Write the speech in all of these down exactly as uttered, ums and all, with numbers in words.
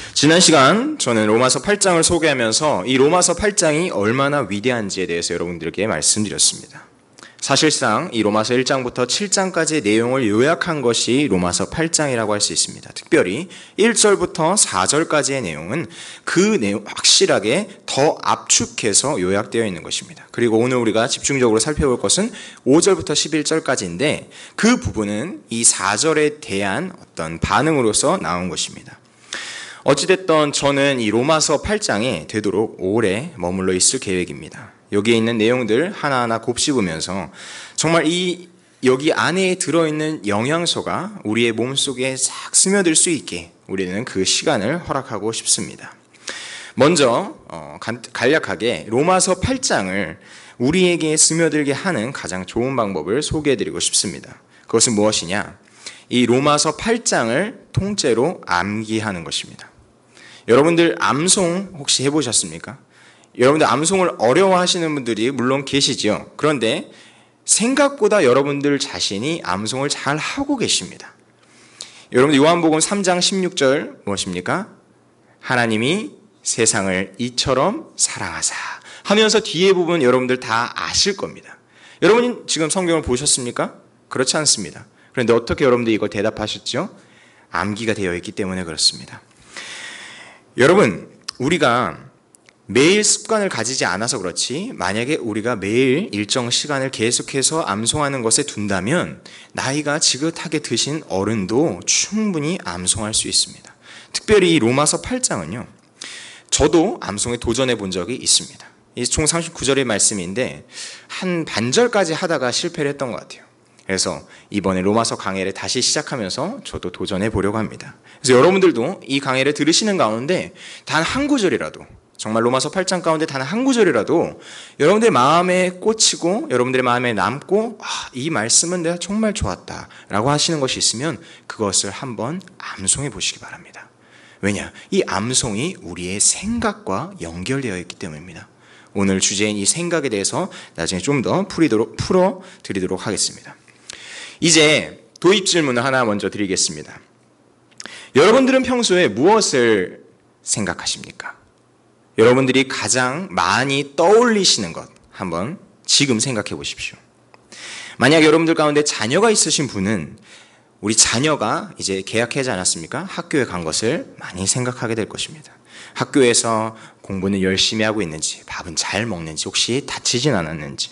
지난 시간 저는 로마서 팔 장을 소개하면서 이 로마서 팔 장이 얼마나 위대한지에 대해서 여러분들에게 말씀드렸습니다. 사실상 이 로마서 일 장부터 칠 장까지의 내용을 요약한 것이 로마서 팔 장이라고 할 수 있습니다. 특별히 일 절부터 사 절까지의 내용은 그 내용 확실하게 더 압축해서 요약되어 있는 것입니다. 그리고 오늘 우리가 집중적으로 살펴볼 것은 오 절부터 십일 절까지인데 그 부분은 이 사 절에 대한 어떤 반응으로서 나온 것입니다. 어찌됐든 저는 이 로마서 팔 장에 되도록 오래 머물러 있을 계획입니다. 여기에 있는 내용들 하나하나 곱씹으면서 정말 이 여기 안에 들어있는 영양소가 우리의 몸속에 싹 스며들 수 있게 우리는 그 시간을 허락하고 싶습니다. 먼저 어, 간략하게 로마서 팔 장을 우리에게 스며들게 하는 가장 좋은 방법을 소개해드리고 싶습니다. 그것은 무엇이냐? 이 로마서 팔 장을 통째로 암기하는 것입니다. 여러분들 암송 혹시 해보셨습니까? 여러분들 암송을 어려워하시는 분들이 물론 계시지요. 그런데 생각보다 여러분들 자신이 암송을 잘 하고 계십니다. 여러분들 요한복음 삼 장 십육 절 무엇입니까? 하나님이 세상을 이처럼 사랑하사 하면서 뒤에 부분 여러분들 다 아실 겁니다. 여러분 지금 성경을 보셨습니까? 그렇지 않습니다. 그런데 어떻게 여러분들이 이걸 대답하셨죠? 암기가 되어 있기 때문에 그렇습니다. 여러분, 우리가 매일 습관을 가지지 않아서 그렇지 만약에 우리가 매일 일정 시간을 계속해서 암송하는 것에 둔다면 나이가 지긋하게 드신 어른도 충분히 암송할 수 있습니다. 특별히 이 로마서 팔 장은요. 저도 암송에 도전해 본 적이 있습니다. 이 총 삼십구 절의 말씀인데 한 반절까지 하다가 실패를 했던 것 같아요. 그래서 이번에 로마서 강해를 다시 시작하면서 저도 도전해 보려고 합니다. 그래서 여러분들도 이 강해를 들으시는 가운데 단 한 구절이라도 정말 로마서 팔 장 가운데 단 한 구절이라도 여러분들의 마음에 꽂히고 여러분들의 마음에 남고 아, 이 말씀은 내가 정말 좋았다 라고 하시는 것이 있으면 그것을 한번 암송해 보시기 바랍니다. 왜냐? 이 암송이 우리의 생각과 연결되어 있기 때문입니다. 오늘 주제인 이 생각에 대해서 나중에 좀 더 풀어드리도록 하겠습니다. 이제 도입 질문을 하나 먼저 드리겠습니다. 여러분들은 평소에 무엇을 생각하십니까? 여러분들이 가장 많이 떠올리시는 것 한번 지금 생각해 보십시오. 만약 여러분들 가운데 자녀가 있으신 분은 우리 자녀가 이제 개학하지 않았습니까? 학교에 간 것을 많이 생각하게 될 것입니다. 학교에서 공부는 열심히 하고 있는지, 밥은 잘 먹는지, 혹시 다치진 않았는지.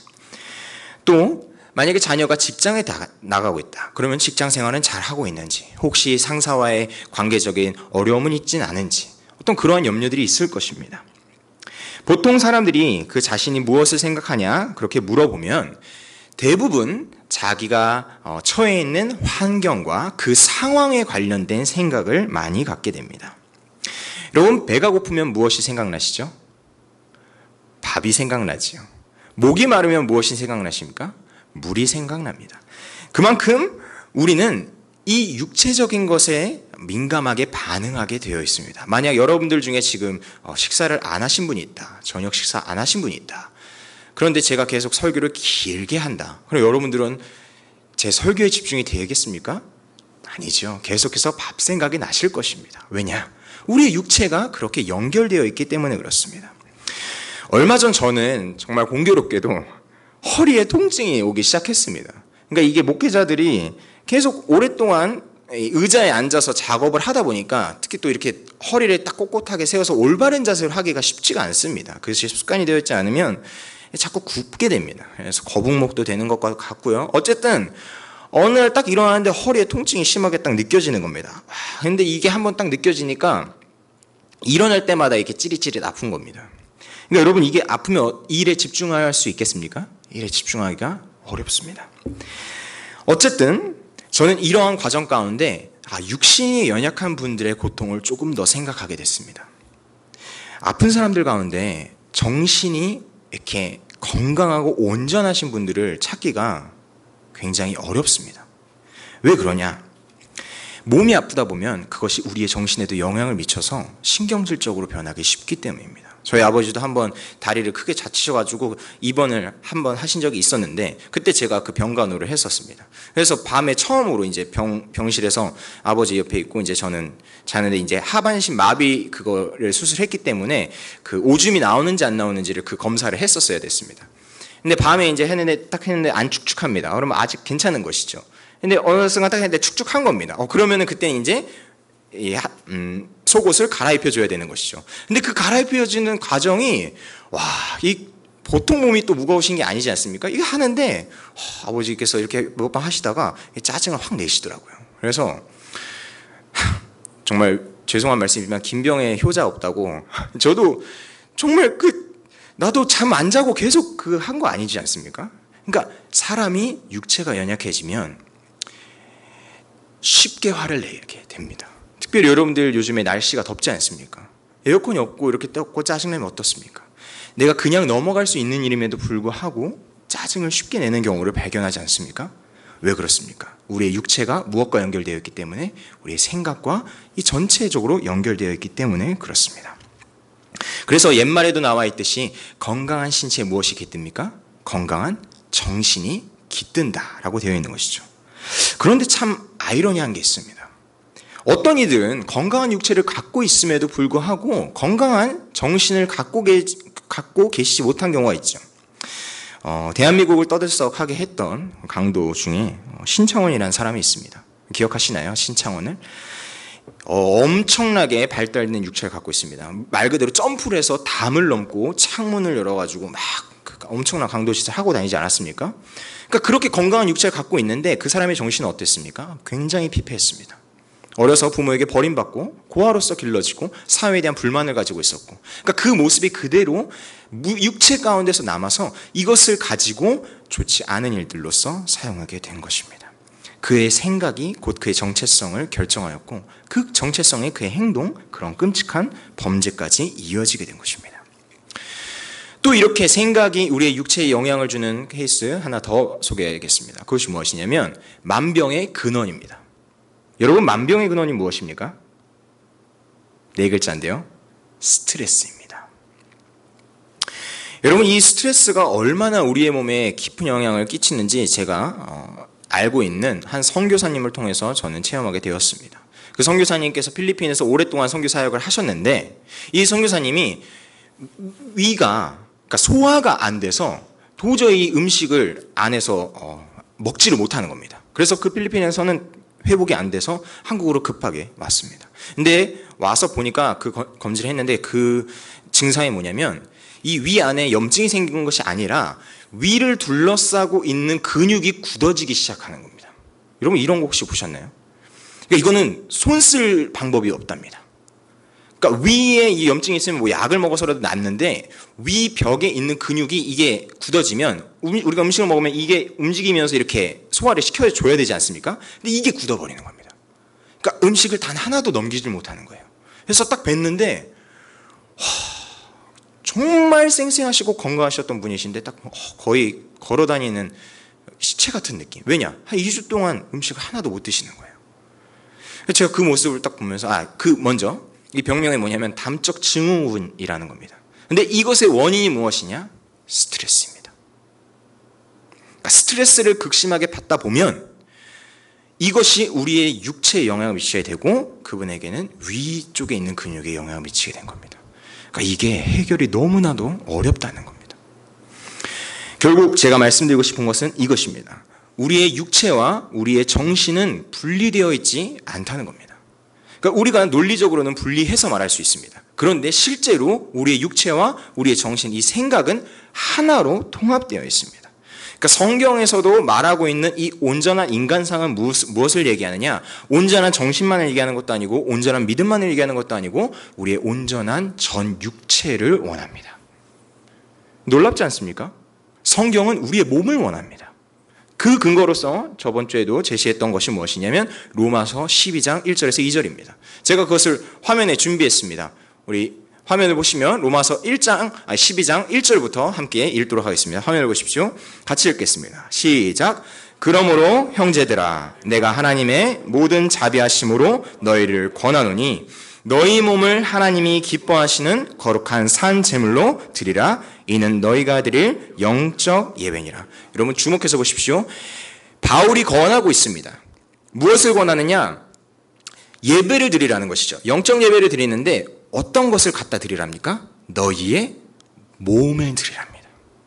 또 만약에 자녀가 직장에 나가고 있다. 그러면 직장 생활은 잘 하고 있는지, 혹시 상사와의 관계적인 어려움은 있진 않은지, 어떤 그러한 염려들이 있을 것입니다. 보통 사람들이 그 자신이 무엇을 생각하냐 그렇게 물어보면 대부분 자기가 처해 있는 환경과 그 상황에 관련된 생각을 많이 갖게 됩니다. 여러분 배가 고프면 무엇이 생각나시죠? 밥이 생각나지요. 목이 마르면 무엇이 생각나십니까? 물이 생각납니다. 그만큼 우리는 이 육체적인 것에 민감하게 반응하게 되어 있습니다. 만약 여러분들 중에 지금 식사를 안 하신 분이 있다. 저녁 식사 안 하신 분이 있다. 그런데 제가 계속 설교를 길게 한다. 그럼 여러분들은 제 설교에 집중이 되겠습니까? 아니죠. 계속해서 밥 생각이 나실 것입니다. 왜냐? 우리의 육체가 그렇게 연결되어 있기 때문에 그렇습니다. 얼마 전 저는 정말 공교롭게도 허리에 통증이 오기 시작했습니다. 그러니까 이게 목회자들이 계속 오랫동안 의자에 앉아서 작업을 하다 보니까 특히 또 이렇게 허리를 딱 꼿꼿하게 세워서 올바른 자세를 하기가 쉽지가 않습니다. 그것이 습관이 되어 있지 않으면 자꾸 굽게 됩니다. 그래서 거북목도 되는 것 같고요. 어쨌든 어느 날 딱 일어나는데 허리에 통증이 심하게 딱 느껴지는 겁니다. 근데 이게 한번 딱 느껴지니까 일어날 때마다 이렇게 찌릿찌릿 아픈 겁니다. 그러니까 여러분 이게 아프면 이 일에 집중할 수 있겠습니까? 일에 집중하기가 어렵습니다. 어쨌든 저는 이러한 과정 가운데 아, 육신이 연약한 분들의 고통을 조금 더 생각하게 됐습니다. 아픈 사람들 가운데 정신이 이렇게 건강하고 온전하신 분들을 찾기가 굉장히 어렵습니다. 왜 그러냐? 몸이 아프다 보면 그것이 우리의 정신에도 영향을 미쳐서 신경질적으로 변하기 쉽기 때문입니다. 저희 아버지도 한번 다리를 크게 다치셔가지고 입원을 한번 하신 적이 있었는데 그때 제가 그 병간호를 했었습니다. 그래서 밤에 처음으로 이제 병, 병실에서 아버지 옆에 있고 이제 저는 자는데 이제 하반신 마비 그거를 수술했기 때문에 그 오줌이 나오는지 안 나오는지를 그 검사를 했었어야 됐습니다. 근데 밤에 이제 했는데 딱 했는데 안 축축합니다. 그러면 아직 괜찮은 것이죠. 근데 어느 순간 딱 했는데 축축한 겁니다. 어, 그러면은 그때는 이제 이 음, 속옷을 갈아입혀줘야 되는 것이죠. 근데 그 갈아입혀주는 과정이 와, 이 보통 몸이 또 무거우신 게 아니지 않습니까? 이거 하는데 어, 아버지께서 이렇게 먹방 하시다가 짜증을 확 내시더라고요. 그래서 정말 죄송한 말씀이지만 김병의 효자 없다고 저도 정말 그 나도 잠 안 자고 계속 그 한 거 아니지 않습니까? 그러니까 사람이 육체가 연약해지면 쉽게 화를 내게 됩니다. 특별히 여러분들 요즘에 날씨가 덥지 않습니까? 에어컨이 없고 이렇게 떴고 짜증내면 어떻습니까? 내가 그냥 넘어갈 수 있는 일임에도 불구하고 짜증을 쉽게 내는 경우를 발견하지 않습니까? 왜 그렇습니까? 우리의 육체가 무엇과 연결되어 있기 때문에 우리의 생각과 이 전체적으로 연결되어 있기 때문에 그렇습니다. 그래서 옛말에도 나와 있듯이 건강한 신체에 무엇이 깃듭니까? 건강한 정신이 깃든다라고 되어 있는 것이죠. 그런데 참 아이러니한 게 있습니다. 어떤 이들은 건강한 육체를 갖고 있음에도 불구하고 건강한 정신을 갖고, 계, 갖고 계시지 못한 경우가 있죠. 어, 대한민국을 떠들썩하게 했던 강도 중에 신창원이라는 사람이 있습니다. 기억하시나요? 신창원을? 어, 엄청나게 발달된 육체를 갖고 있습니다. 말 그대로 점프를 해서 담을 넘고 창문을 열어가지고 막 엄청난 강도 짓을 하고 다니지 않았습니까? 그러니까 그렇게 건강한 육체를 갖고 있는데 그 사람의 정신은 어땠습니까? 굉장히 피폐했습니다. 어려서 부모에게 버림받고 고아로서 길러지고 사회에 대한 불만을 가지고 있었고, 그러니까 그 모습이 그대로 육체 가운데서 남아서 이것을 가지고 좋지 않은 일들로서 사용하게 된 것입니다. 그의 생각이 곧 그의 정체성을 결정하였고 그 정체성의 그의 행동, 그런 끔찍한 범죄까지 이어지게 된 것입니다. 또 이렇게 생각이 우리의 육체에 영향을 주는 케이스 하나 더 소개하겠습니다. 그것이 무엇이냐면 만병의 근원입니다. 여러분, 만병의 근원이 무엇입니까? 네 글자인데요. 스트레스입니다. 여러분, 이 스트레스가 얼마나 우리의 몸에 깊은 영향을 끼치는지 제가 어, 알고 있는 한 선교사님을 통해서 저는 체험하게 되었습니다. 그 선교사님께서 필리핀에서 오랫동안 선교 사역을 하셨는데 이 선교사님이 위가, 그러니까 소화가 안 돼서 도저히 음식을 안에서 어, 먹지를 못하는 겁니다. 그래서 그 필리핀에서는 회복이 안 돼서 한국으로 급하게 왔습니다. 근데 와서 보니까 그 검진을 했는데 그 증상이 뭐냐면 이 위 안에 염증이 생긴 것이 아니라 위를 둘러싸고 있는 근육이 굳어지기 시작하는 겁니다. 여러분, 이런 거 혹시 보셨나요? 그러니까 이거는 손 쓸 방법이 없답니다. 그러니까 위에 이 염증이 있으면 뭐 약을 먹어서라도 낫는데 위 벽에 있는 근육이 이게 굳어지면 우리가 음식을 먹으면 이게 움직이면서 이렇게 소화를 시켜줘야 되지 않습니까? 근데 이게 굳어버리는 겁니다. 그러니까 음식을 단 하나도 넘기질 못하는 거예요. 그래서 딱 뵀는데 와, 정말 쌩쌩하시고 건강하셨던 분이신데 딱 거의 걸어다니는 시체 같은 느낌. 왜냐? 한 이 주 동안 음식을 하나도 못 드시는 거예요. 제가 그 모습을 딱 보면서 아, 그 먼저 이 병명이 뭐냐면 담적 증후군이라는 겁니다. 근데 이것의 원인이 무엇이냐? 스트레스입니다. 그러니까 스트레스를 극심하게 받다 보면 이것이 우리의 육체에 영향을 미치게 되고 그분에게는 위쪽에 있는 근육에 영향을 미치게 된 겁니다. 그러니까 이게 해결이 너무나도 어렵다는 겁니다. 결국 제가 말씀드리고 싶은 것은 이것입니다. 우리의 육체와 우리의 정신은 분리되어 있지 않다는 겁니다. 그러니까 우리가 논리적으로는 분리해서 말할 수 있습니다. 그런데 실제로 우리의 육체와 우리의 정신, 이 생각은 하나로 통합되어 있습니다. 그러니까 성경에서도 말하고 있는 이 온전한 인간상은 무엇을 얘기하느냐? 온전한 정신만을 얘기하는 것도 아니고 온전한 믿음만을 얘기하는 것도 아니고 우리의 온전한 전 육체를 원합니다. 놀랍지 않습니까? 성경은 우리의 몸을 원합니다. 그 근거로서 저번 주에도 제시했던 것이 무엇이냐면 로마서 십이 장 일 절에서 이 절입니다. 제가 그것을 화면에 준비했습니다. 우리 화면을 보시면 로마서 일 장, 아니 십이 장 일 절부터 함께 읽도록 하겠습니다. 화면을 보십시오. 같이 읽겠습니다. 시작. 그러므로 형제들아 내가 하나님의 모든 자비하심으로 너희를 권하노니 너희 몸을 하나님이 기뻐하시는 거룩한 산 제물로 드리라. 이는 너희가 드릴 영적 예배니라. 여러분 주목해서 보십시오. 바울이 권하고 있습니다. 무엇을 권하느냐? 예배를 드리라는 것이죠. 영적 예배를 드리는데 어떤 것을 갖다 드리랍니까? 너희의 몸을 드리랍니다.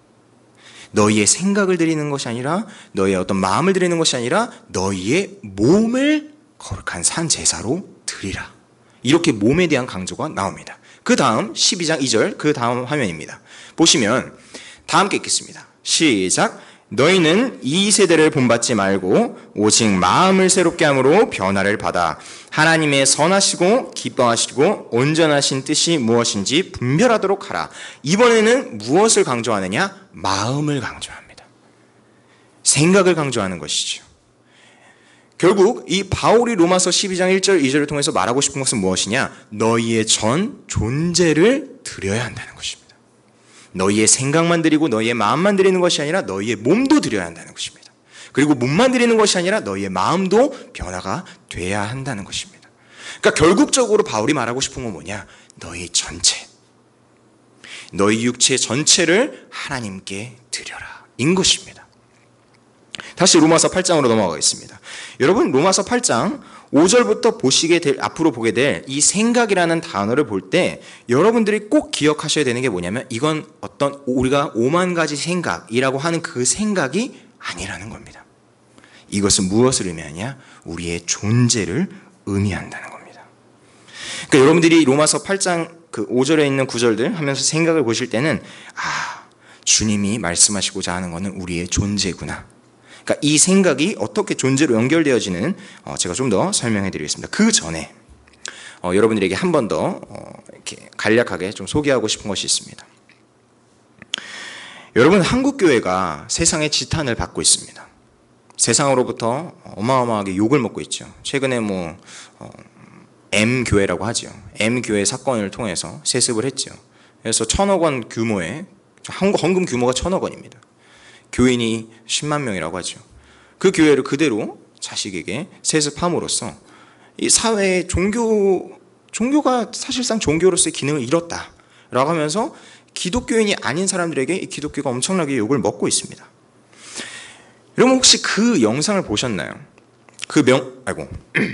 너희의 생각을 드리는 것이 아니라 너희의 어떤 마음을 드리는 것이 아니라 너희의 몸을 거룩한 산 제사로 드리라. 이렇게 몸에 대한 강조가 나옵니다. 그 다음 십이 장 이 절 그 다음 화면입니다. 보시면 다 함께 읽겠습니다. 시작. 너희는 이 세대를 본받지 말고 오직 마음을 새롭게 함으로 변화를 받아 하나님의 선하시고 기뻐하시고 온전하신 뜻이 무엇인지 분별하도록 하라. 이번에는 무엇을 강조하느냐? 마음을 강조합니다. 생각을 강조하는 것이죠. 결국 이 바울이 로마서 십이 장 일 절 이 절을 통해서 말하고 싶은 것은 무엇이냐? 너희의 전 존재를 드려야 한다는 것입니다. 너희의 생각만 드리고 너희의 마음만 드리는 것이 아니라 너희의 몸도 드려야 한다는 것입니다. 그리고 몸만 드리는 것이 아니라 너희의 마음도 변화가 돼야 한다는 것입니다. 그러니까 결국적으로 바울이 말하고 싶은 건 뭐냐? 너희 전체, 너희 육체 전체를 하나님께 드려라 인 것입니다. 다시 로마서 팔 장으로 넘어가겠습니다. 여러분 로마서 팔 장 오 절부터 보시게 될, 앞으로 보게 될 이 생각이라는 단어를 볼 때 여러분들이 꼭 기억하셔야 되는 게 뭐냐면 이건 어떤 우리가 오만 가지 생각이라고 하는 그 생각이 아니라는 겁니다. 이것은 무엇을 의미하냐? 우리의 존재를 의미한다는 겁니다. 그러니까 여러분들이 로마서 팔 장 그 오 절에 있는 구절들 하면서 생각을 보실 때는 아, 주님이 말씀하시고자 하는 것은 우리의 존재구나. 그러니까 이 생각이 어떻게 존재로 연결되어지는 어, 제가 좀 더 설명해 드리겠습니다. 그 전에 어, 여러분들에게 한 번 더 어, 이렇게 간략하게 좀 소개하고 싶은 것이 있습니다. 여러분 한국교회가 세상의 지탄을 받고 있습니다. 세상으로부터 어마어마하게 욕을 먹고 있죠. 최근에 뭐 어, M교회라고 하죠. M교회 사건을 통해서 세습을 했죠. 그래서 천억 원 규모의 헌금 규모가 천억 원입니다. 교인이 십만 명이라고 하죠. 그 교회를 그대로 자식에게 세습함으로써 이 사회의 종교, 종교가 사실상 종교로서의 기능을 잃었다라고 하면서 기독교인이 아닌 사람들에게 이 기독교가 엄청나게 욕을 먹고 있습니다. 여러분 혹시 그 영상을 보셨나요? 그 명, 아이고,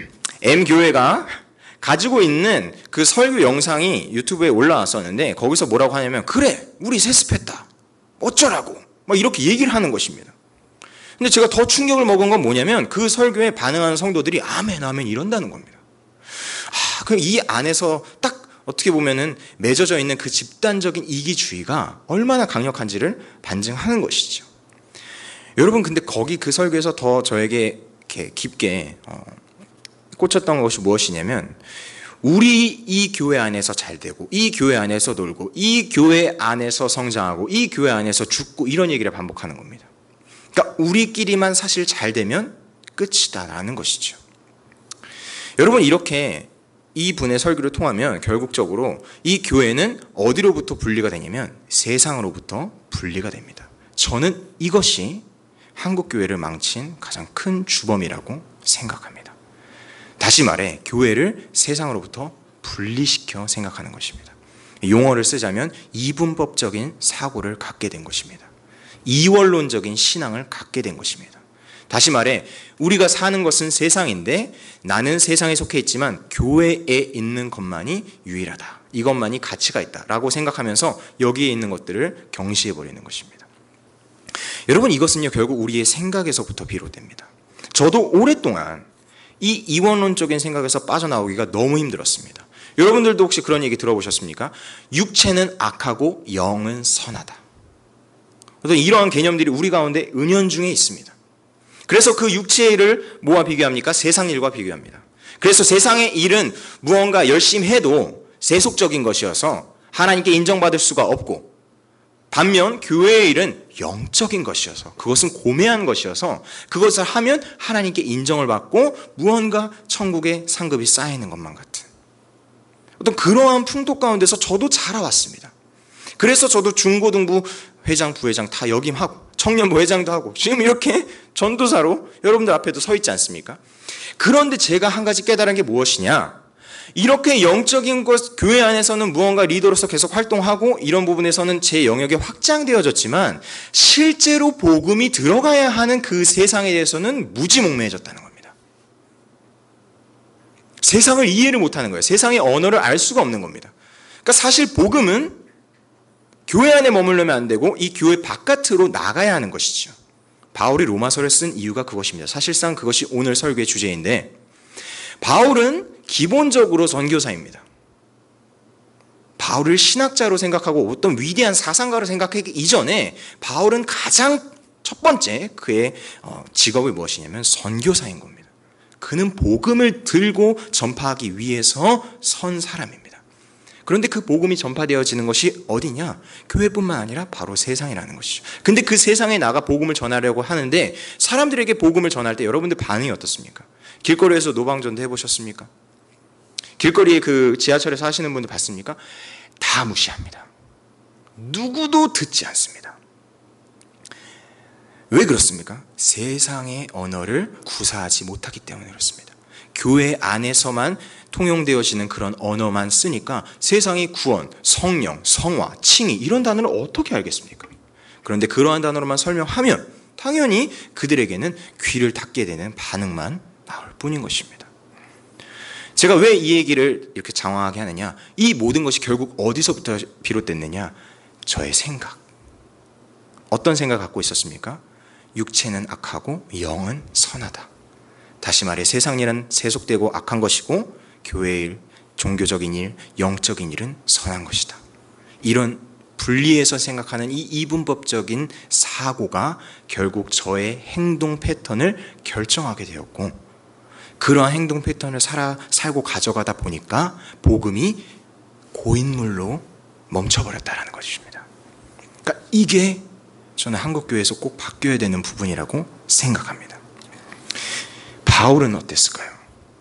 M교회가 가지고 있는 그 설교 영상이 유튜브에 올라왔었는데 거기서 뭐라고 하냐면 그래, 우리 세습했다. 어쩌라고. 막 이렇게 얘기를 하는 것입니다. 근데 제가 더 충격을 먹은 건 뭐냐면 그 설교에 반응하는 성도들이 아멘 아멘 이런다는 겁니다. 아, 그럼 이 안에서 딱 어떻게 보면은 맺어져 있는 그 집단적인 이기주의가 얼마나 강력한지를 반증하는 것이죠. 여러분 근데 거기 그 설교에서 더 저에게 이렇게 깊게 어, 꽂혔던 것이 무엇이냐면 우리 이 교회 안에서 잘 되고 이 교회 안에서 놀고 이 교회 안에서 성장하고 이 교회 안에서 죽고 이런 얘기를 반복하는 겁니다. 그러니까 우리끼리만 사실 잘 되면 끝이다라는 것이죠. 여러분 이렇게 이 분의 설교를 통하면 결국적으로 이 교회는 어디로부터 분리가 되냐면 세상으로부터 분리가 됩니다. 저는 이것이 한국교회를 망친 가장 큰 주범이라고 생각합니다. 다시 말해 교회를 세상으로부터 분리시켜 생각하는 것입니다. 용어를 쓰자면 이분법적인 사고를 갖게 된 것입니다. 이원론적인 신앙을 갖게 된 것입니다. 다시 말해 우리가 사는 것은 세상인데 나는 세상에 속해 있지만 교회에 있는 것만이 유일하다. 이것만이 가치가 있다라고 생각하면서 여기에 있는 것들을 경시해버리는 것입니다. 여러분 이것은요 결국 우리의 생각에서부터 비롯됩니다. 저도 오랫동안 이 이원론적인 생각에서 빠져나오기가 너무 힘들었습니다. 여러분들도 혹시 그런 얘기 들어보셨습니까? 육체는 악하고 영은 선하다. 어떤 이러한 개념들이 우리 가운데 은연중에 있습니다. 그래서 그 육체의 일을 뭐와 비교합니까? 세상 일과 비교합니다. 그래서 세상의 일은 무언가 열심히 해도 세속적인 것이어서 하나님께 인정받을 수가 없고 반면 교회의 일은 영적인 것이어서 그것은 고매한 것이어서 그것을 하면 하나님께 인정을 받고 무언가 천국의 상급이 쌓이는 것만 같은 어떤 그러한 풍토 가운데서 저도 자라왔습니다. 그래서 저도 중고등부 회장, 부회장 다 역임하고 청년부 회장도 하고 지금 이렇게 전도사로 여러분들 앞에도 서 있지 않습니까? 그런데 제가 한 가지 깨달은 게 무엇이냐? 이렇게 영적인 것, 교회 안에서는 무언가 리더로서 계속 활동하고 이런 부분에서는 제 영역이 확장되어졌지만 실제로 복음이 들어가야 하는 그 세상에 대해서는 무지몽매해졌다는 겁니다. 세상을 이해를 못하는 거예요. 세상의 언어를 알 수가 없는 겁니다. 그러니까 사실 복음은 교회 안에 머물려면 안 되고 이 교회 바깥으로 나가야 하는 것이죠. 바울이 로마서를 쓴 이유가 그것입니다. 사실상 그것이 오늘 설교의 주제인데, 바울은 기본적으로 선교사입니다. 바울을 신학자로 생각하고 어떤 위대한 사상가로 생각하기 이전에 바울은 가장 첫 번째 그의 직업이 무엇이냐면 선교사인 겁니다. 그는 복음을 들고 전파하기 위해서 선 사람입니다. 그런데 그 복음이 전파되어지는 것이 어디냐? 교회뿐만 아니라 바로 세상이라는 것이죠. 근데 그 세상에 나가 복음을 전하려고 하는데 사람들에게 복음을 전할 때 여러분들 반응이 어떻습니까? 길거리에서 노방전도 해보셨습니까? 길거리에 그 지하철에서 하시는 분들 봤습니까? 다 무시합니다. 누구도 듣지 않습니다. 왜 그렇습니까? 세상의 언어를 구사하지 못하기 때문에 그렇습니다. 교회 안에서만 통용되어지는 그런 언어만 쓰니까 세상의 구원, 성령, 성화, 칭의 이런 단어를 어떻게 알겠습니까? 그런데 그러한 단어로만 설명하면 당연히 그들에게는 귀를 닫게 되는 반응만 나올 뿐인 것입니다. 제가 왜 이 얘기를 이렇게 장황하게 하느냐? 이 모든 것이 결국 어디서부터 비롯됐느냐? 저의 생각. 어떤 생각을 갖고 있었습니까? 육체는 악하고 영은 선하다. 다시 말해 세상 일은 세속되고 악한 것이고 교회의 일, 종교적인 일, 영적인 일은 선한 것이다. 이런 분리해서 생각하는 이 이분법적인 사고가 결국 저의 행동 패턴을 결정하게 되었고, 그러한 행동 패턴을 살아, 살고 가져가다 보니까 복음이 고인물로 멈춰버렸다는 것입니다. 그러니까 이게 저는 한국교회에서 꼭 바뀌어야 되는 부분이라고 생각합니다. 바울은 어땠을까요?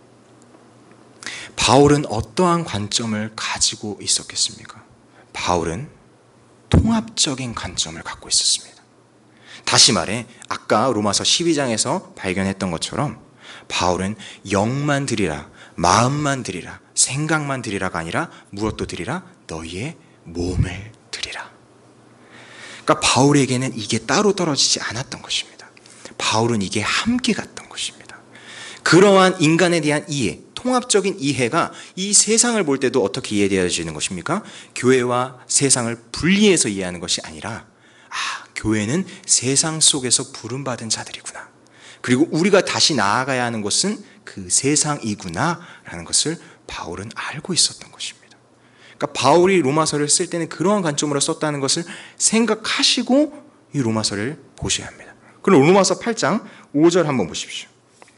바울은 어떠한 관점을 가지고 있었겠습니까? 바울은 통합적인 관점을 갖고 있었습니다. 다시 말해 아까 로마서 십이 장에서 발견했던 것처럼 바울은 영만 드리라, 마음만 드리라, 생각만 드리라가 아니라 무엇도 드리라? 너희의 몸을 드리라. 그러니까 바울에게는 이게 따로 떨어지지 않았던 것입니다. 바울은 이게 함께 갔던 것입니다. 그러한 인간에 대한 이해, 통합적인 이해가 이 세상을 볼 때도 어떻게 이해되어지는 것입니까? 교회와 세상을 분리해서 이해하는 것이 아니라, 아, 교회는 세상 속에서 부름받은 자들이구나. 그리고 우리가 다시 나아가야 하는 것은 그 세상이구나 라는 것을 바울은 알고 있었던 것입니다. 그러니까 바울이 로마서를 쓸 때는 그러한 관점으로 썼다는 것을 생각하시고 이 로마서를 보셔야 합니다. 그럼 로마서 팔 장 오 절 한번 보십시오.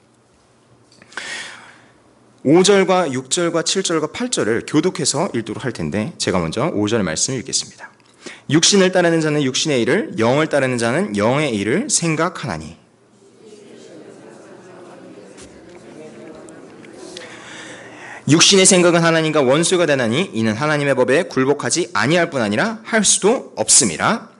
오 절과 육 절과 칠 절과 팔 절을 교독해서 읽도록 할 텐데 제가 먼저 오 절 말씀을 읽겠습니다. 육신을 따르는 자는 육신의 일을, 영을 따르는 자는 영의 일을 생각하나니. 육신의 생각은 하나님과 원수가 되나니 이는 하나님의 법에 굴복하지 아니할 뿐 아니라 할 수도 없음이라.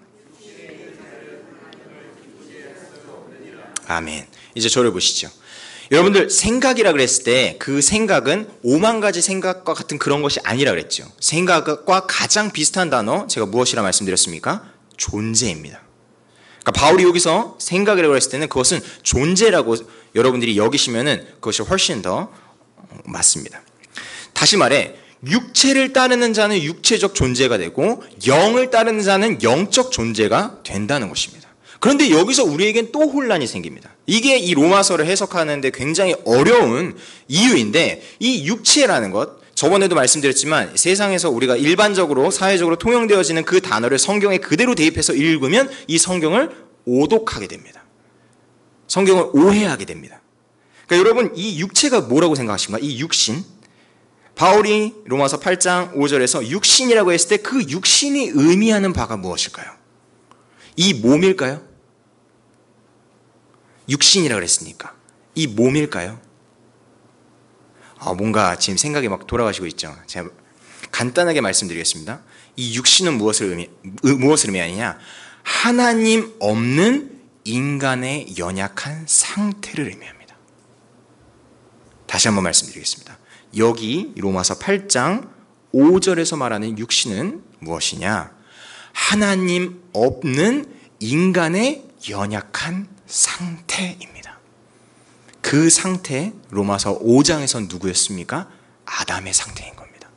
아멘. 이제 저를 보시죠. 여러분들 생각이라 그랬을 때 그 생각은 오만 가지 생각과 같은 그런 것이 아니라 그랬죠. 생각과 가장 비슷한 단어 제가 무엇이라 말씀드렸습니까? 존재입니다. 그러니까 바울이 여기서 생각이라고 했을 때는 그것은 존재라고 여러분들이 여기시면은 그것이 훨씬 더 맞습니다. 다시 말해 육체를 따르는 자는 육체적 존재가 되고 영을 따르는 자는 영적 존재가 된다는 것입니다. 그런데 여기서 우리에겐 또 혼란이 생깁니다. 이게 이 로마서를 해석하는데 굉장히 어려운 이유인데, 이 육체라는 것, 저번에도 말씀드렸지만 세상에서 우리가 일반적으로 사회적으로 통용되어지는 그 단어를 성경에 그대로 대입해서 읽으면 이 성경을 오독하게 됩니다. 성경을 오해하게 됩니다. 그러니까 여러분, 이 육체가 뭐라고 생각하십니까? 이 육신, 바울이 로마서 팔 장 오 절에서 육신이라고 했을 때 그 육신이 의미하는 바가 무엇일까요? 이 몸일까요? 육신이라고 그랬으니까 이 몸일까요? 아, 뭔가 지금 생각이 막 돌아가시고 있죠. 제가 간단하게 말씀드리겠습니다. 이 육신은 무엇을 의미, 무엇을 의미하느냐? 하나님 없는 인간의 연약한 상태를 의미합니다. 다시 한번 말씀드리겠습니다. 여기 로마서 팔 장 오 절에서 말하는 육신은 무엇이냐? 하나님 없는 인간의 연약한 상태입니다. 그 상태, 로마서 오 장에선 누구였습니까? 아담의 상태인 겁니다.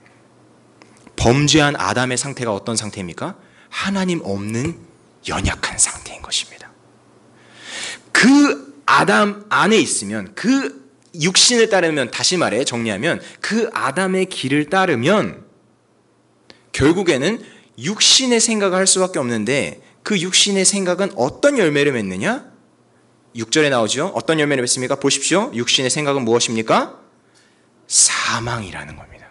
범죄한 아담의 상태가 어떤 상태입니까? 하나님 없는 연약한 상태인 것입니다. 그 아담 안에 있으면, 그 육신을 따르면, 다시 말해 정리하면 그 아담의 길을 따르면 결국에는 육신의 생각을 할 수밖에 없는데, 그 육신의 생각은 어떤 열매를 맺느냐? 육 절에 나오죠. 어떤 열매를 맺습니까? 보십시오. 육신의 생각은 무엇입니까? 사망이라는 겁니다.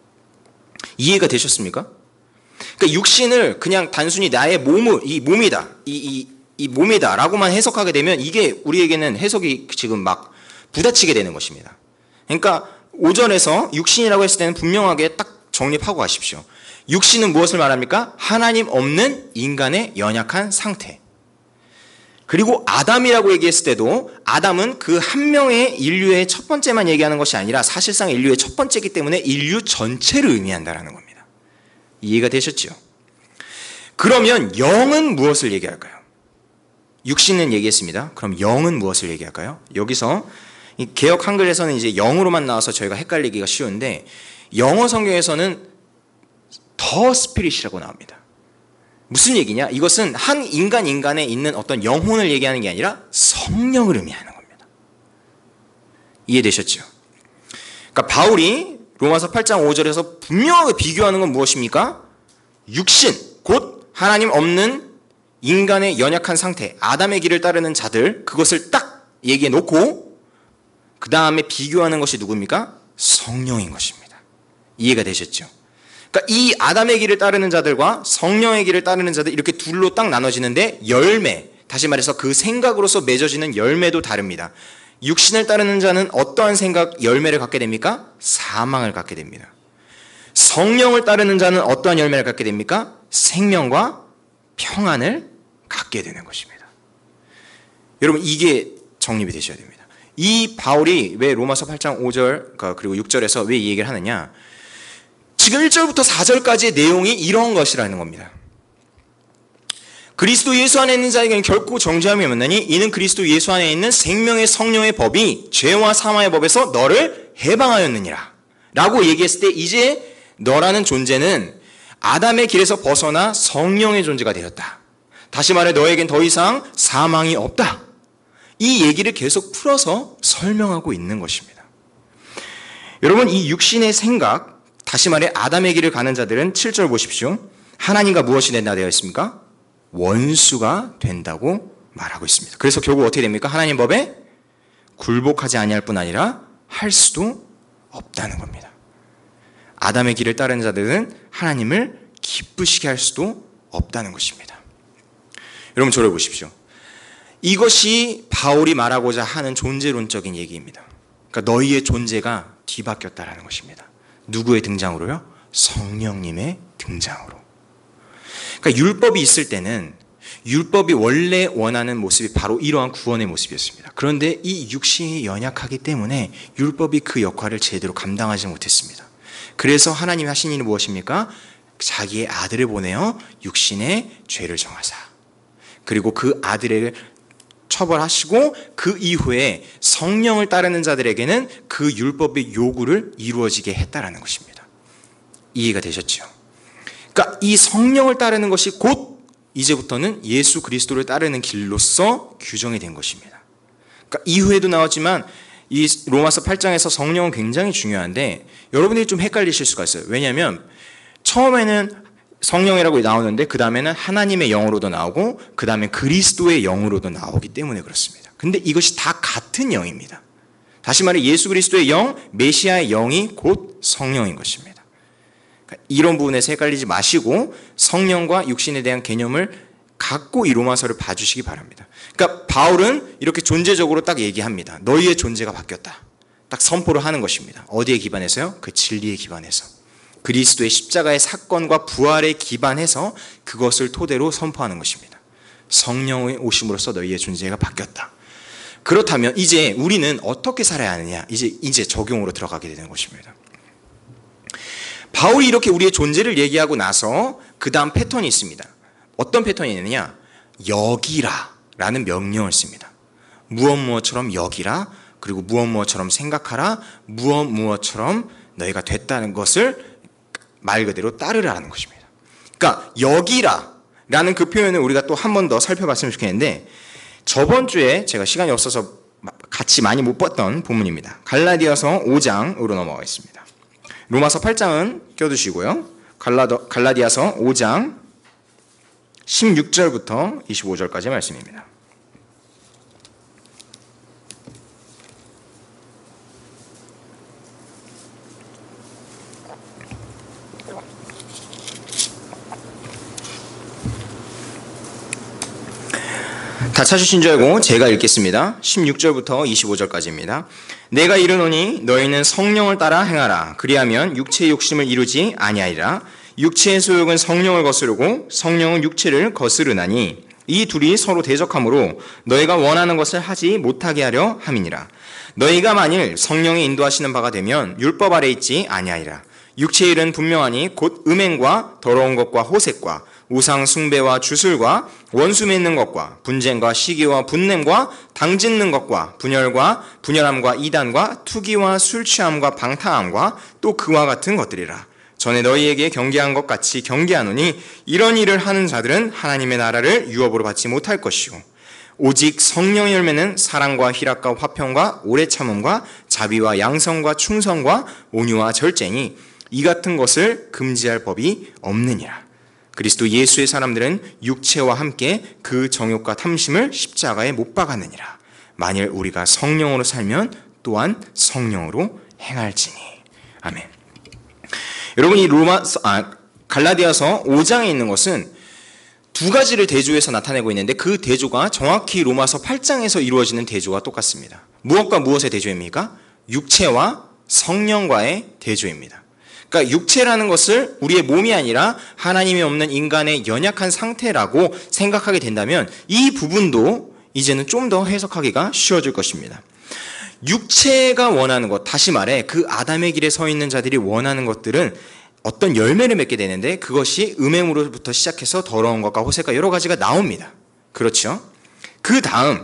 이해가 되셨습니까? 그러니까 육신을 그냥 단순히 나의 몸을, 이 몸이다, 이, 이, 이 몸이다 라고만 해석하게 되면 이게 우리에게는 해석이 지금 막 부딪히게 되는 것입니다. 그러니까 오 절에서 육신이라고 했을 때는 분명하게 딱 정립하고 가십시오. 육신은 무엇을 말합니까? 하나님 없는 인간의 연약한 상태. 그리고 아담이라고 얘기했을 때도 아담은 그 한 명의 인류의 첫 번째만 얘기하는 것이 아니라 사실상 인류의 첫 번째이기 때문에 인류 전체를 의미한다는 겁니다. 이해가 되셨죠? 그러면 영은 무엇을 얘기할까요? 육신은 얘기했습니다. 그럼 영은 무엇을 얘기할까요? 여기서 이 개역 한글에서는 이제 영으로만 나와서 저희가 헷갈리기가 쉬운데, 영어 성경에서는 더 스피릿이라고 나옵니다. 무슨 얘기냐? 이것은 한 인간 인간에 있는 어떤 영혼을 얘기하는 게 아니라 성령을 의미하는 겁니다. 이해되셨죠? 그러니까 바울이 로마서 팔 장 오 절에서 분명하게 비교하는 건 무엇입니까? 육신, 곧 하나님 없는 인간의 연약한 상태, 아담의 길을 따르는 자들, 그것을 딱 얘기해 놓고 그 다음에 비교하는 것이 누굽니까? 성령인 것입니다. 이해가 되셨죠? 그러니까 이 아담의 길을 따르는 자들과 성령의 길을 따르는 자들, 이렇게 둘로 딱 나눠지는데 열매, 다시 말해서 그 생각으로서 맺어지는 열매도 다릅니다. 육신을 따르는 자는 어떠한 생각, 열매를 갖게 됩니까? 사망을 갖게 됩니다. 성령을 따르는 자는 어떠한 열매를 갖게 됩니까? 생명과 평안을 갖게 되는 것입니다. 여러분, 이게 정립이 되셔야 됩니다. 이 바울이 왜 로마서 팔 장 오 절 그리고 육 절에서 왜 이 얘기를 하느냐? 지금 일 절부터 사 절까지의 내용이 이런 것이라는 겁니다. 그리스도 예수 안에 있는 자에게는 결코 정죄함이 없나니 이는 그리스도 예수 안에 있는 생명의 성령의 법이 죄와 사망의 법에서 너를 해방하였느니라 라고 얘기했을 때, 이제 너라는 존재는 아담의 길에서 벗어나 성령의 존재가 되었다. 다시 말해 너에겐 더 이상 사망이 없다. 이 얘기를 계속 풀어서 설명하고 있는 것입니다. 여러분, 이 육신의 생각, 다시 말해 아담의 길을 가는 자들은 칠 절 보십시오. 하나님과 무엇이 된다 되어 있습니까? 원수가 된다고 말하고 있습니다. 그래서 결국 어떻게 됩니까? 하나님 법에 굴복하지 아니할 뿐 아니라 할 수도 없다는 겁니다. 아담의 길을 따르는 자들은 하나님을 기쁘시게 할 수도 없다는 것입니다. 여러분, 저를 보십시오. 이것이 바울이 말하고자 하는 존재론적인 얘기입니다. 그러니까 너희의 존재가 뒤바뀌었다라는 것입니다. 누구의 등장으로요? 성령님의 등장으로. 그러니까 율법이 있을 때는 율법이 원래 원하는 모습이 바로 이러한 구원의 모습이었습니다. 그런데 이 육신이 연약하기 때문에 율법이 그 역할을 제대로 감당하지 못했습니다. 그래서 하나님이 하신 일이 무엇입니까? 자기의 아들을 보내어 육신의 죄를 정하사, 그리고 그 아들을 처벌하시고 그 이후에 성령을 따르는 자들에게는 그 율법의 요구를 이루어지게 했다라는 것입니다. 이해가 되셨죠? 그러니까 이 성령을 따르는 것이 곧 이제부터는 예수 그리스도를 따르는 길로서 규정이 된 것입니다. 그러니까 이후에도 나왔지만 이 로마서 팔 장에서 성령은 굉장히 중요한데 여러분들이 좀 헷갈리실 수가 있어요. 왜냐하면 처음에는 성령이라고 나오는데 그 다음에는 하나님의 영으로도 나오고 그 다음에 그리스도의 영으로도 나오기 때문에 그렇습니다. 근데 이것이 다 같은 영입니다. 다시 말해 예수 그리스도의 영, 메시아의 영이 곧 성령인 것입니다. 그러니까 이런 부분에서 헷갈리지 마시고 성령과 육신에 대한 개념을 갖고 이 로마서를 봐주시기 바랍니다. 그러니까 바울은 이렇게 존재적으로 딱 얘기합니다. 너희의 존재가 바뀌었다. 딱 선포를 하는 것입니다. 어디에 기반해서요? 그 진리에 기반해서. 그리스도의 십자가의 사건과 부활에 기반해서 그것을 토대로 선포하는 것입니다. 성령의 오심으로써 너희의 존재가 바뀌었다. 그렇다면 이제 우리는 어떻게 살아야 하느냐? 이제 이제 적용으로 들어가게 되는 것입니다. 바울이 이렇게 우리의 존재를 얘기하고 나서 그 다음 패턴이 있습니다. 어떤 패턴이 있느냐? 여기라 라는 명령을 씁니다. 무엇 무엇처럼 여기라, 그리고 무엇 무엇처럼 생각하라, 무엇 무엇처럼 너희가 됐다는 것을 말 그대로 따르라는 것입니다. 그러니까 여기라 라는 그 표현을 우리가 또 한 번 더 살펴봤으면 좋겠는데, 저번 주에 제가 시간이 없어서 같이 많이 못 봤던 본문입니다. 갈라디아서 오 장으로 넘어가겠습니다. 로마서 팔 장은 껴두시고요. 갈라더, 갈라디아서 오 장 십육 절부터 이십오 절까지 말씀입니다. 다 찾으신 줄 알고 제가 읽겠습니다. 십육 절부터 이십오 절까지입니다. 내가 이르노니 너희는 성령을 따라 행하라. 그리하면 육체의 욕심을 이루지 아니하리라. 육체의 소욕은 성령을 거스르고 성령은 육체를 거스르나니 이 둘이 서로 대적하므로 너희가 원하는 것을 하지 못하게 하려 함이니라. 너희가 만일 성령이 인도하시는 바가 되면 율법 아래 있지 아니하리라. 육체의 일은 분명하니 곧 음행과 더러운 것과 호색과 우상 숭배와 주술과 원수 맺는 것과 분쟁과 시기와 분냄과 당짓는 것과 분열과 분열함과 이단과 투기와 술 취함과 방탕함과 또 그와 같은 것들이라. 전에 너희에게 경계한 것 같이 경계하노니 이런 일을 하는 자들은 하나님의 나라를 유업으로 받지 못할 것이고, 오직 성령의 열매는 사랑과 희락과 화평과 오래 참음과 자비와 양성과 충성과 온유와 절제니 이 같은 것을 금지할 법이 없느니라. 그리스도 예수의 사람들은 육체와 함께 그 정욕과 탐심을 십자가에 못 박았느니라. 만일 우리가 성령으로 살면 또한 성령으로 행할지니. 아멘. 여러분, 이 로마 아, 갈라디아서 오 장에 있는 것은 두 가지를 대조해서 나타내고 있는데, 그 대조가 정확히 로마서 팔 장에서 이루어지는 대조와 똑같습니다. 무엇과 무엇의 대조입니까? 육체와 성령과의 대조입니다. 그러니까 육체라는 것을 우리의 몸이 아니라 하나님이 없는 인간의 연약한 상태라고 생각하게 된다면 이 부분도 이제는 좀 더 해석하기가 쉬워질 것입니다. 육체가 원하는 것, 다시 말해 그 아담의 길에 서 있는 자들이 원하는 것들은 어떤 열매를 맺게 되는데, 그것이 음행으로부터 시작해서 더러운 것과 호색과 여러 가지가 나옵니다. 그렇죠? 그 다음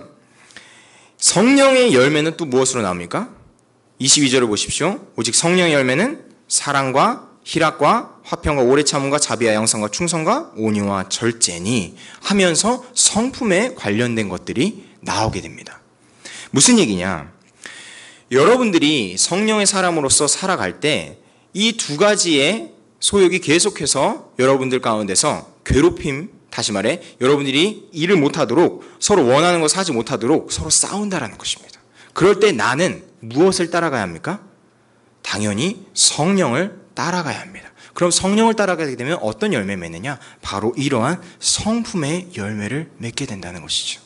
성령의 열매는 또 무엇으로 나옵니까? 이십이 절을 보십시오. 오직 성령의 열매는 사랑과 희락과 화평과 오래 참음과 자비와 양성과 충성과 온유와 절제니 하면서 성품에 관련된 것들이 나오게 됩니다. 무슨 얘기냐? 여러분들이 성령의 사람으로서 살아갈 때 이 두 가지의 소욕이 계속해서 여러분들 가운데서 괴롭힘, 다시 말해 여러분들이 일을 못하도록, 서로 원하는 것을 하지 못하도록 서로 싸운다라는 것입니다. 그럴 때 나는 무엇을 따라가야 합니까? 당연히 성령을 따라가야 합니다. 그럼 성령을 따라가게 되면 어떤 열매 맺느냐? 바로 이러한 성품의 열매를 맺게 된다는 것이죠.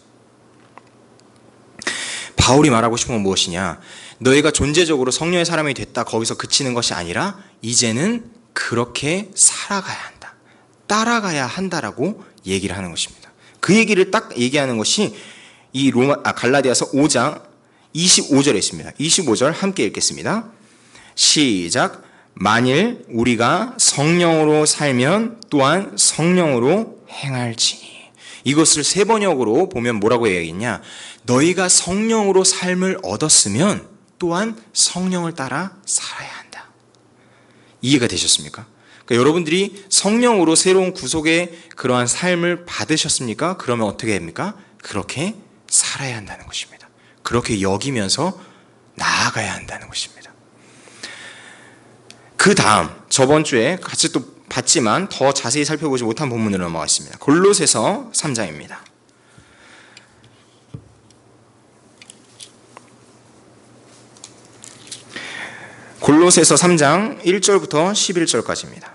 바울이 말하고 싶은 건 무엇이냐? 너희가 존재적으로 성령의 사람이 됐다, 거기서 그치는 것이 아니라 이제는 그렇게 살아가야 한다, 따라가야 한다라고 얘기를 하는 것입니다. 그 얘기를 딱 얘기하는 것이 이 로마 아, 갈라디아서 오 장 이십오 절에 있습니다. 이십오 절 함께 읽겠습니다. 시작. 만일 우리가 성령으로 살면 또한 성령으로 행할지니. 이것을 세 번역으로 보면 뭐라고 얘기했냐? 너희가 성령으로 삶을 얻었으면 또한 성령을 따라 살아야 한다. 이해가 되셨습니까? 그러니까 여러분들이 성령으로 새로운 구속의 그러한 삶을 받으셨습니까? 그러면 어떻게 됩니까? 그렇게 살아야 한다는 것입니다. 그렇게 여기면서 나아가야 한다는 것입니다. 그 다음, 저번 주에 같이 또 봤지만 더 자세히 살펴보지 못한 본문으로 넘어가겠습니다. 골로새서 삼 장입니다. 골로새서 삼 장 일 절부터 십일 절까지입니다.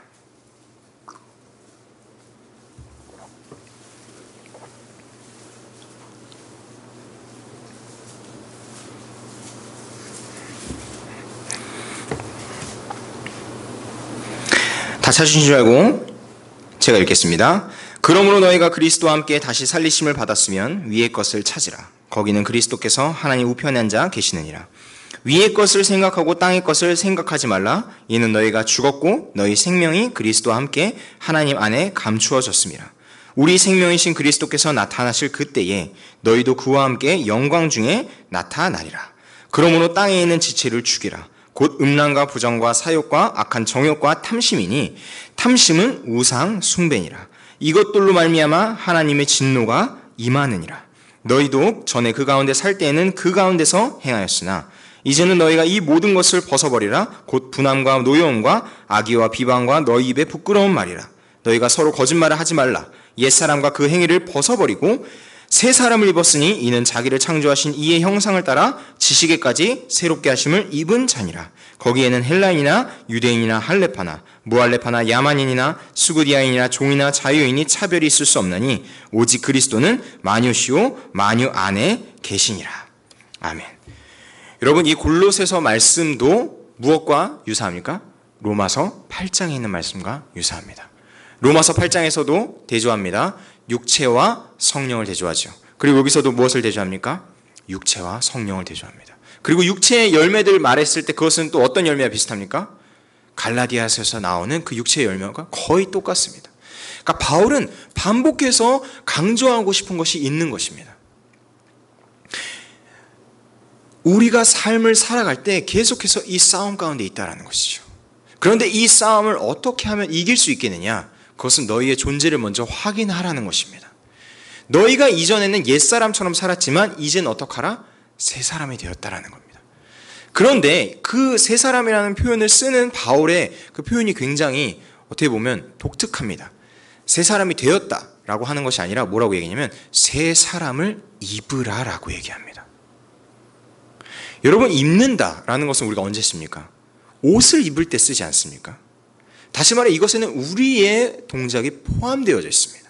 다 찾으신 줄 알고 제가 읽겠습니다. 그러므로 너희가 그리스도와 함께 다시 살리심을 받았으면 위의 것을 찾으라. 거기는 그리스도께서 하나님 우편에 앉아 계시느니라. 위의 것을 생각하고 땅의 것을 생각하지 말라. 이는 너희가 죽었고 너희 생명이 그리스도와 함께 하나님 안에 감추어졌습니다. 우리 생명이신 그리스도께서 나타나실 그때에 너희도 그와 함께 영광 중에 나타나리라. 그러므로 땅에 있는 지체를 죽이라. 곧 음란과 부정과 사욕과 악한 정욕과 탐심이니 탐심은 우상 숭배니라. 이것들로 말미암아 하나님의 진노가 임하느니라. 너희도 전에 그 가운데 살 때에는 그 가운데서 행하였으나 이제는 너희가 이 모든 것을 벗어버리라. 곧 분함과 노여움과 악의와 비방과 너희 입에 부끄러운 말이라. 너희가 서로 거짓말을 하지 말라. 옛사람과 그 행위를 벗어버리고 새 사람을 입었으니 이는 자기를 창조하신 이의 형상을 따라 지식에까지 새롭게 하심을 입은 자니라. 거기에는 헬라인이나 유대인이나 할레파나 무할레파나 야만인이나 수구디아인이나 종이나 자유인이 차별이 있을 수 없나니 오직 그리스도는 만유시오 만유 안에 계시니라. 아멘. 여러분, 이 골로새서 말씀도 무엇과 유사합니까? 로마서 팔 장에 있는 말씀과 유사합니다. 로마서 팔 장에서도 대조합니다. 육체와 성령을 대조하죠. 그리고 여기서도 무엇을 대조합니까? 육체와 성령을 대조합니다. 그리고 육체의 열매들 말했을 때 그것은 또 어떤 열매와 비슷합니까? 갈라디아서에서 나오는 그 육체의 열매가 거의 똑같습니다. 그러니까 바울은 반복해서 강조하고 싶은 것이 있는 것입니다. 우리가 삶을 살아갈 때 계속해서 이 싸움 가운데 있다는 것이죠. 그런데 이 싸움을 어떻게 하면 이길 수 있겠느냐? 그것은 너희의 존재를 먼저 확인하라는 것입니다. 너희가 이전에는 옛사람처럼 살았지만 이제는 어떡하라? 새 사람이 되었다라는 겁니다. 그런데 그 새 사람이라는 표현을 쓰는 바울의 그 표현이 굉장히 어떻게 보면 독특합니다. 새 사람이 되었다라고 하는 것이 아니라 뭐라고 얘기하냐면 새 사람을 입으라라고 얘기합니다. 여러분, 입는다라는 것은 우리가 언제 씁니까? 옷을 입을 때 쓰지 않습니까? 다시 말해 이것에는 우리의 동작이 포함되어져 있습니다.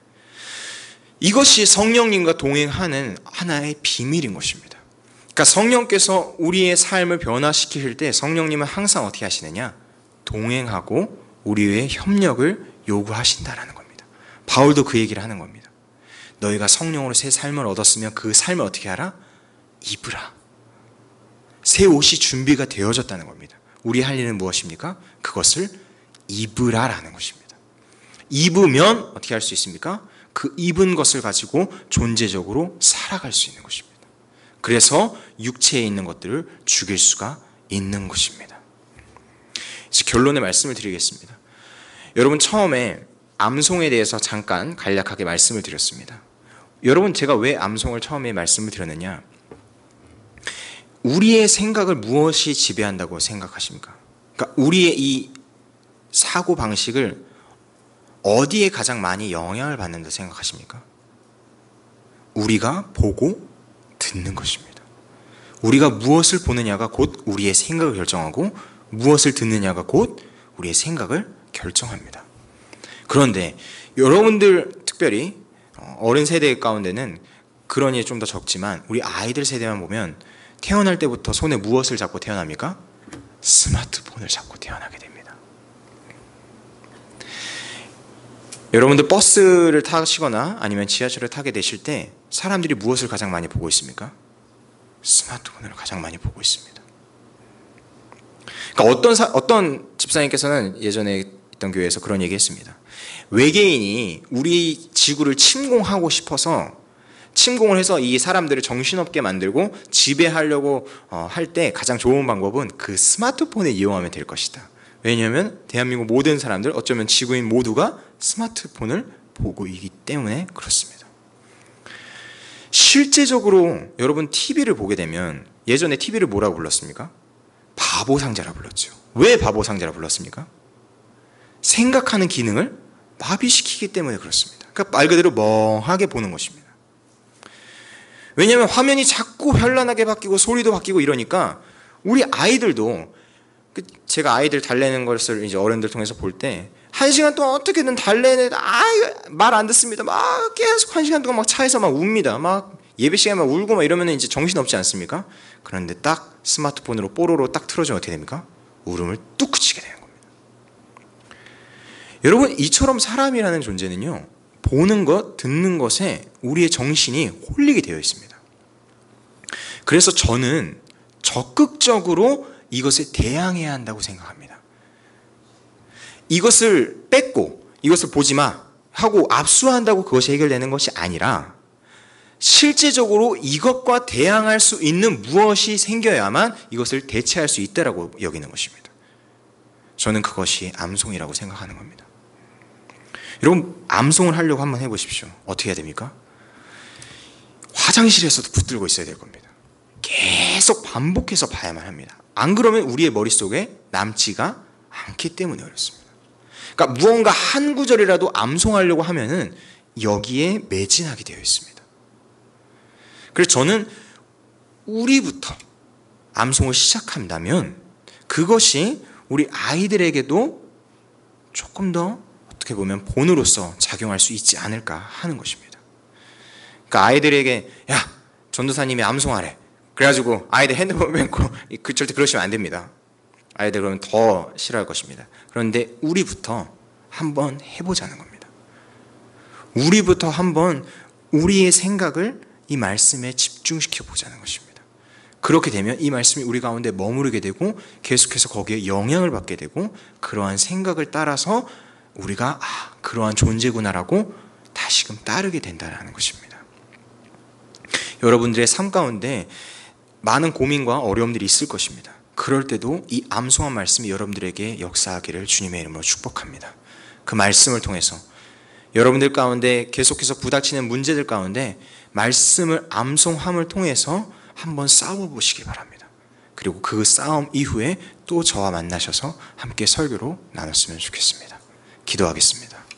이것이 성령님과 동행하는 하나의 비밀인 것입니다. 그러니까 성령께서 우리의 삶을 변화시킬 때 성령님은 항상 어떻게 하시느냐? 동행하고 우리의 협력을 요구하신다라는 겁니다. 바울도 그 얘기를 하는 겁니다. 너희가 성령으로 새 삶을 얻었으면 그 삶을 어떻게 하라? 입으라. 새 옷이 준비가 되어졌다는 겁니다. 우리 할 일은 무엇입니까? 그것을 입으라라는 것입니다. 입으면 어떻게 할 수 있습니까? 그 입은 것을 가지고 존재적으로 살아갈 수 있는 것입니다. 그래서 육체에 있는 것들을 죽일 수가 있는 것입니다. 이제 결론의 말씀을 드리겠습니다. 여러분, 처음에 암송에 대해서 잠깐 간략하게 말씀을 드렸습니다. 여러분, 제가 왜 암송을 처음에 말씀을 드렸느냐? 우리의 생각을 무엇이 지배한다고 생각하십니까? 그러니까 우리의 이 사고 방식을 어디에 가장 많이 영향을 받는다고 생각하십니까? 우리가 보고 듣는 것입니다. 우리가 무엇을 보느냐가 곧 우리의 생각을 결정하고 무엇을 듣느냐가 곧 우리의 생각을 결정합니다. 그런데 여러분들 특별히 어른 세대 가운데는 그런 일이 좀 더 적지만 우리 아이들 세대만 보면 태어날 때부터 손에 무엇을 잡고 태어납니까? 스마트폰을 잡고 태어나게 됩니다. 여러분들 버스를 타시거나 아니면 지하철을 타게 되실 때 사람들이 무엇을 가장 많이 보고 있습니까? 스마트폰을 가장 많이 보고 있습니다. 그러니까 어떤, 사, 어떤 집사님께서는 예전에 있던 교회에서 그런 얘기 했습니다. 외계인이 우리 지구를 침공하고 싶어서 침공을 해서 이 사람들을 정신없게 만들고 지배하려고 할 때 가장 좋은 방법은 그 스마트폰을 이용하면 될 것이다. 왜냐하면 대한민국 모든 사람들, 어쩌면 지구인 모두가 스마트폰을 보고 있기 때문에 그렇습니다. 실제적으로 여러분 티비를 보게 되면 예전에 티비를 뭐라고 불렀습니까? 바보 상자라 불렀죠. 왜 바보 상자라 불렀습니까? 생각하는 기능을 마비시키기 때문에 그렇습니다. 그러니까 말 그대로 멍하게 보는 것입니다. 왜냐하면 화면이 자꾸 현란하게 바뀌고 소리도 바뀌고 이러니까 우리 아이들도, 제가 아이들 달래는 것을 이제 어른들 통해서 볼 때 한 시간 동안 어떻게든 달래는 아 말 안 듣습니다. 막 계속 한 시간 동안 막 차에서 막 웁니다. 막 예배 시간에 막 울고 막 이러면 이제 정신 없지 않습니까? 그런데 딱 스마트폰으로 뽀로로 딱 틀어주면 어떻게 됩니까? 울음을 뚝 그치게 되는 겁니다. 여러분, 이처럼 사람이라는 존재는요, 보는 것, 듣는 것에 우리의 정신이 홀리게 되어 있습니다. 그래서 저는 적극적으로 이것에 대항해야 한다고 생각합니다. 이것을 뺏고 이것을 보지 마 하고 압수한다고 그것이 해결되는 것이 아니라 실제적으로 이것과 대항할 수 있는 무엇이 생겨야만 이것을 대체할 수 있다라고 여기는 것입니다. 저는 그것이 암송이라고 생각하는 겁니다. 여러분, 암송을 하려고 한번 해보십시오. 어떻게 해야 됩니까? 화장실에서도 붙들고 있어야 될 겁니다. 계속 반복해서 봐야만 합니다. 안 그러면 우리의 머릿속에 남지가 않기 때문에 그렇습니다. 그러니까 무언가 한 구절이라도 암송하려고 하면은 여기에 매진하게 되어 있습니다. 그래서 저는 우리부터 암송을 시작한다면 그것이 우리 아이들에게도 조금 더 어떻게 보면 본으로서 작용할 수 있지 않을까 하는 것입니다. 그러니까 아이들에게 야, 전도사님이 암송하래. 그래가지고 아이들 핸드폰 뺏고 그 절대 그러시면 안 됩니다. 아이들 그러면 더 싫어할 것입니다. 그런데 우리부터 한번 해보자는 겁니다. 우리부터 한번 우리의 생각을 이 말씀에 집중시켜 보자는 것입니다. 그렇게 되면 이 말씀이 우리 가운데 머무르게 되고 계속해서 거기에 영향을 받게 되고 그러한 생각을 따라서 우리가 아, 그러한 존재구나라고 다시금 따르게 된다는 것입니다. 여러분들의 삶 가운데 많은 고민과 어려움들이 있을 것입니다. 그럴 때도 이 암송한 말씀이 여러분들에게 역사하기를 주님의 이름으로 축복합니다. 그 말씀을 통해서 여러분들 가운데 계속해서 부닥치는 문제들 가운데 말씀을 암송함을 통해서 한번 싸워보시기 바랍니다. 그리고 그 싸움 이후에 또 저와 만나셔서 함께 설교로 나눴으면 좋겠습니다. 기도하겠습니다.